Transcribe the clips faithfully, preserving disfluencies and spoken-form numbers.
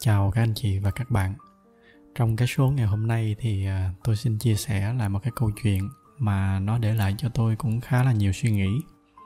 Chào các anh chị và các bạn. Trong cái số ngày hôm nay thì tôi xin chia sẻ lại một cái câu chuyện mà nó để lại cho tôi cũng khá là nhiều suy nghĩ.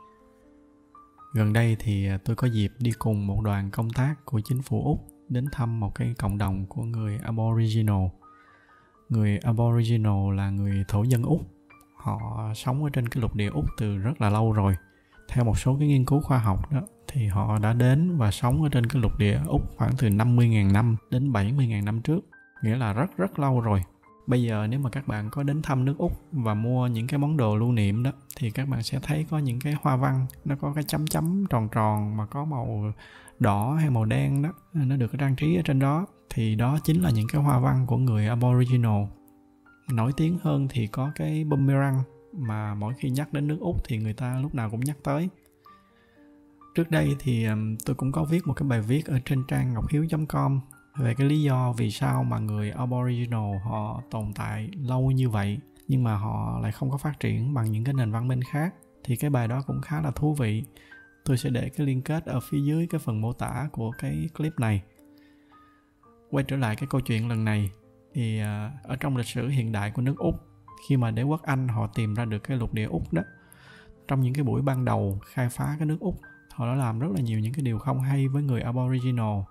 Gần đây thì tôi có dịp đi cùng một đoàn công tác của chính phủ Úc đến thăm một cái cộng đồng của người Aboriginal. Người Aboriginal là người thổ dân Úc. Họ sống ở trên cái lục địa Úc từ rất là lâu rồi. Theo một số cái nghiên cứu khoa học đó, thì họ đã đến và sống ở trên cái lục địa Úc khoảng từ năm mươi nghìn năm đến bảy mươi nghìn năm trước. Nghĩa là rất rất lâu rồi. Bây giờ nếu mà các bạn có đến thăm nước Úc và mua những cái món đồ lưu niệm đó, thì các bạn sẽ thấy có những cái hoa văn, nó có cái chấm chấm tròn tròn mà có màu đỏ hay màu đen đó, nó được trang trí ở trên đó. Thì đó chính là những cái hoa văn của người Aboriginal. Nổi tiếng hơn thì có cái boomerang mà mỗi khi nhắc đến nước Úc thì người ta lúc nào cũng nhắc tới. Trước đây thì tôi cũng có viết một cái bài viết ở trên trang ngọc hiếu chấm com về cái lý do vì sao mà người Aboriginal họ tồn tại lâu như vậy nhưng mà họ lại không có phát triển bằng những cái nền văn minh khác. Thì cái bài đó cũng khá là thú vị. Tôi sẽ để cái liên kết ở phía dưới cái phần mô tả của cái clip này. Quay trở lại cái câu chuyện lần này thì ở trong lịch sử hiện đại của nước Úc, khi mà đế quốc Anh họ tìm ra được cái lục địa Úc đó, trong những cái buổi ban đầu khai phá cái nước Úc, họ đã làm rất là nhiều những cái điều không hay với người Aboriginal.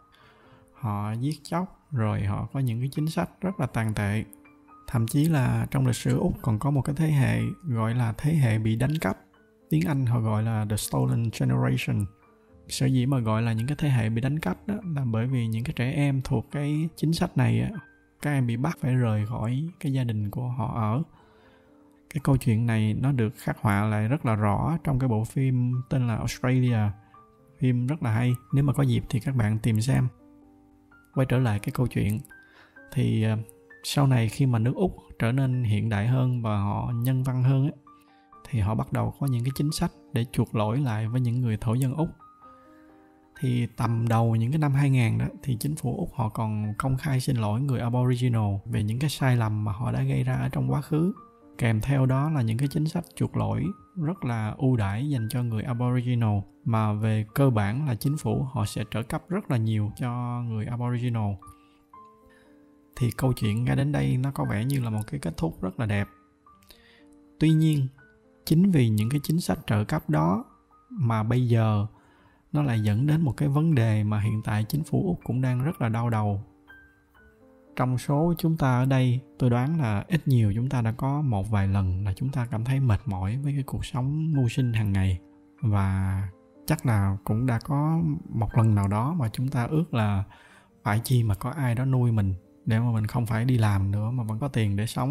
Họ giết chóc, rồi họ có những cái chính sách rất là tàn tệ. Thậm chí là trong lịch sử Úc còn có một cái thế hệ gọi là thế hệ bị đánh cắp. Tiếng Anh họ gọi là The Stolen Generation. Sở dĩ mà gọi là những cái thế hệ bị đánh cắp đó là bởi vì những cái trẻ em thuộc cái chính sách này, các em bị bắt phải rời khỏi cái gia đình của họ ở. Cái câu chuyện này nó được khắc họa lại rất là rõ trong cái bộ phim tên là Australia. Phim rất là hay, nếu mà có dịp thì các bạn tìm xem. Quay trở lại cái câu chuyện thì sau này khi mà nước Úc trở nên hiện đại hơn và họ nhân văn hơn ấy, thì họ bắt đầu có những cái chính sách để chuộc lỗi lại với những người thổ dân Úc. Thì tầm đầu những cái năm hai nghìn đó thì chính phủ Úc họ còn công khai xin lỗi người Aboriginal về những cái sai lầm mà họ đã gây ra ở trong quá khứ. Kèm theo đó là những cái chính sách chuộc lỗi rất là ưu đãi dành cho người Aboriginal, mà về cơ bản là chính phủ họ sẽ trợ cấp rất là nhiều cho người Aboriginal. Thì câu chuyện ngay đến đây nó có vẻ như là một cái kết thúc rất là đẹp. Tuy nhiên, chính vì những cái chính sách trợ cấp đó mà bây giờ nó lại dẫn đến một cái vấn đề mà hiện tại chính phủ Úc cũng đang rất là đau đầu. Trong số chúng ta ở đây, tôi đoán là ít nhiều chúng ta đã có một vài lần là chúng ta cảm thấy mệt mỏi với cái cuộc sống mưu sinh hàng ngày. Và chắc là cũng đã có một lần nào đó mà chúng ta ước là phải chi mà có ai đó nuôi mình để mà mình không phải đi làm nữa mà vẫn có tiền để sống.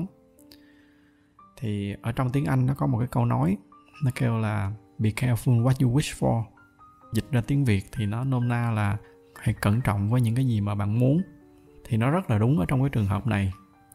Thì ở trong tiếng Anh nó có một cái câu nói, nó kêu là be careful what you wish for. Dịch ra tiếng Việt thì nó nôm na là hãy cẩn trọng với những cái gì mà bạn muốn. Thì nó rất là đúng ở trong cái trường hợp này.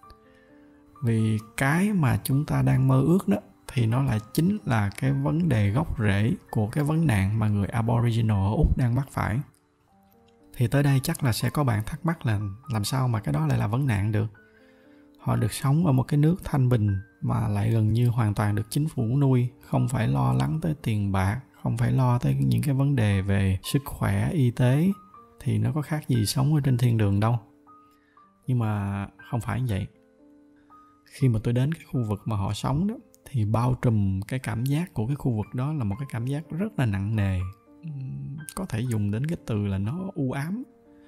Vì cái mà chúng ta đang mơ ước đó thì nó lại chính là cái vấn đề gốc rễ của cái vấn nạn mà người Aboriginal ở Úc đang mắc phải. Thì tới đây chắc là sẽ có bạn thắc mắc là làm sao mà cái đó lại là vấn nạn được. Họ được sống ở một cái nước thanh bình mà lại gần như hoàn toàn được chính phủ nuôi, không phải lo lắng tới tiền bạc, không phải lo tới những cái vấn đề về sức khỏe, y tế, thì nó có khác gì sống ở trên thiên đường đâu. Nhưng mà không phải như vậy. Khi mà tôi đến cái khu vực mà họ sống đó, thì bao trùm cái cảm giác của cái khu vực đó là một cái cảm giác rất là nặng nề. Có thể dùng đến cái từ là nó u ám.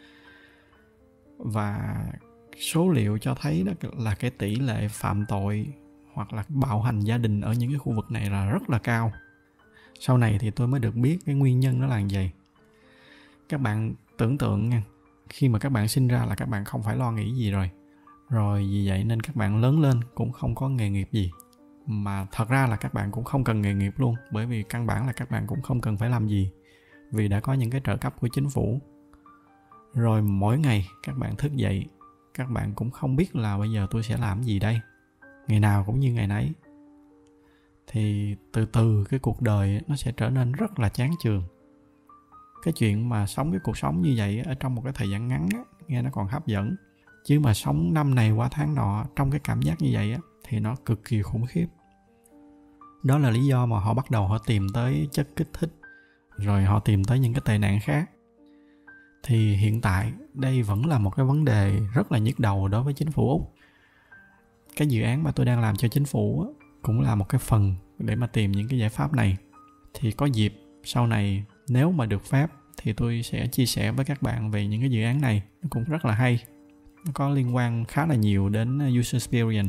Và số liệu cho thấy đó là cái tỷ lệ phạm tội hoặc là bạo hành gia đình ở những cái khu vực này là rất là cao. Sau này thì tôi mới được biết cái nguyên nhân nó là như vậy. Các bạn tưởng tượng nha, khi mà các bạn sinh ra là các bạn không phải lo nghĩ gì rồi. Rồi vì vậy nên các bạn lớn lên cũng không có nghề nghiệp gì. Mà thật ra là các bạn cũng không cần nghề nghiệp luôn, bởi vì căn bản là các bạn cũng không cần phải làm gì, vì đã có những cái trợ cấp của chính phủ. Rồi mỗi ngày các bạn thức dậy, các bạn cũng không biết là bây giờ tôi sẽ làm gì đây. Ngày nào cũng như ngày nấy. Thì từ từ cái cuộc đời nó sẽ trở nên rất là chán chường. Cái chuyện mà sống cái cuộc sống như vậy ở trong một cái thời gian ngắn á, nghe nó còn hấp dẫn. Chứ mà sống năm này qua tháng nọ trong cái cảm giác như vậy á, thì nó cực kỳ khủng khiếp. Đó là lý do mà họ bắt đầu họ tìm tới chất kích thích, rồi họ tìm tới những cái tệ nạn khác. thì hiện tại đây vẫn là một cái vấn đề rất là nhức đầu đối với chính phủ Úc. Cái dự án mà tôi đang làm cho chính phủ cũng là một cái phần để mà tìm những cái giải pháp này. Thì có dịp sau này nếu mà được phép thì tôi sẽ chia sẻ với các bạn về những cái dự án này. Nó cũng rất là hay. Nó có liên quan khá là nhiều đến user experience.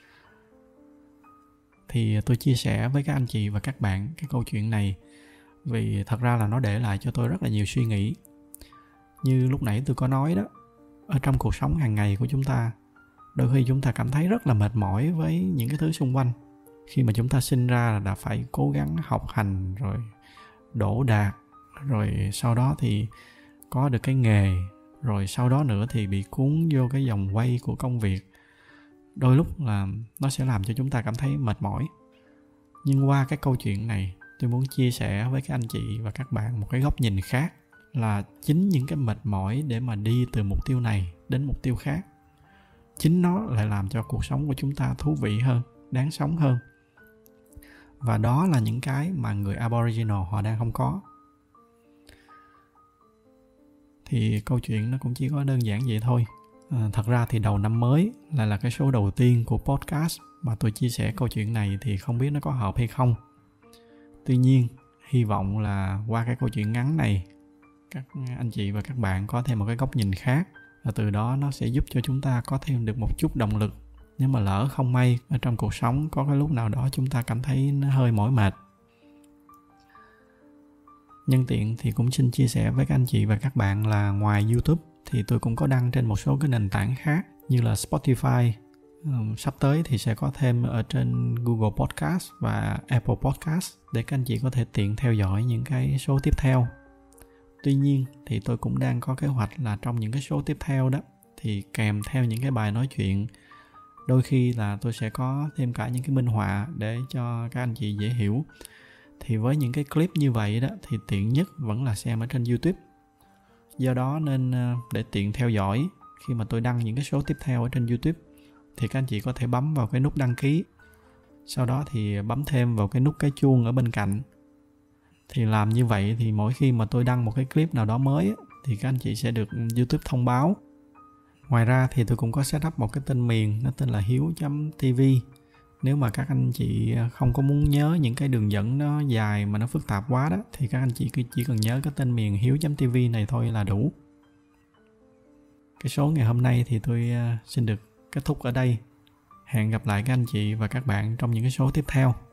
Thì tôi chia sẻ với các anh chị và các bạn cái câu chuyện này vì thật ra là nó để lại cho tôi rất là nhiều suy nghĩ. Như lúc nãy tôi có nói đó, ở trong cuộc sống hàng ngày của chúng ta, đôi khi chúng ta cảm thấy rất là mệt mỏi với những cái thứ xung quanh. Khi mà chúng ta sinh ra là đã phải cố gắng học hành rồi đỗ đạt, rồi sau đó thì có được cái nghề, rồi sau đó nữa thì bị cuốn vô cái vòng quay của công việc. Đôi lúc là nó sẽ làm cho chúng ta cảm thấy mệt mỏi. Nhưng qua cái câu chuyện này, tôi muốn chia sẻ với các anh chị và các bạn một cái góc nhìn khác, là chính những cái mệt mỏi để mà đi từ mục tiêu này đến mục tiêu khác, chính nó lại làm cho cuộc sống của chúng ta thú vị hơn, đáng sống hơn. Và đó là những cái mà người Aboriginal họ đang không có. Thì câu chuyện nó cũng chỉ có đơn giản vậy thôi. À, thật ra thì đầu năm mới lại là cái số đầu tiên của podcast mà tôi chia sẻ câu chuyện này, thì không biết nó có hợp hay không. Tuy nhiên, hy vọng là qua cái câu chuyện ngắn này, các anh chị và các bạn có thêm một cái góc nhìn khác, và từ đó nó sẽ giúp cho chúng ta có thêm được một chút động lực. Nếu mà lỡ không may ở trong cuộc sống có cái lúc nào đó chúng ta cảm thấy nó hơi mỏi mệt. Nhân tiện thì cũng xin chia sẻ với các anh chị và các bạn là ngoài YouTube thì tôi cũng có đăng trên một số cái nền tảng khác như là Spotify. Um, sắp tới thì sẽ có thêm ở trên Google Podcast và Apple Podcast để các anh chị có thể tiện theo dõi những cái số tiếp theo. Tuy nhiên thì tôi cũng đang có kế hoạch là trong những cái số tiếp theo đó thì kèm theo những cái bài nói chuyện, đôi khi là tôi sẽ có thêm cả những cái minh họa để cho các anh chị dễ hiểu. Thì với những cái clip như vậy đó thì tiện nhất vẫn là xem ở trên YouTube. Do đó nên để tiện theo dõi khi mà tôi đăng những cái số tiếp theo ở trên YouTube thì các anh chị có thể bấm vào cái nút đăng ký. Sau đó thì bấm thêm vào cái nút cái chuông ở bên cạnh. Thì làm như vậy thì mỗi khi mà tôi đăng một cái clip nào đó mới thì các anh chị sẽ được YouTube thông báo. Ngoài ra thì tôi cũng có set up một cái tên miền, nó tên là hiếu chấm tv. Nếu mà các anh chị không có muốn nhớ những cái đường dẫn nó dài mà nó phức tạp quá đó, thì các anh chị chỉ cần nhớ cái tên miền hiếu chấm tv này thôi là đủ. Cái số ngày hôm nay thì tôi xin được kết thúc ở đây. Hẹn gặp lại các anh chị và các bạn trong những cái số tiếp theo.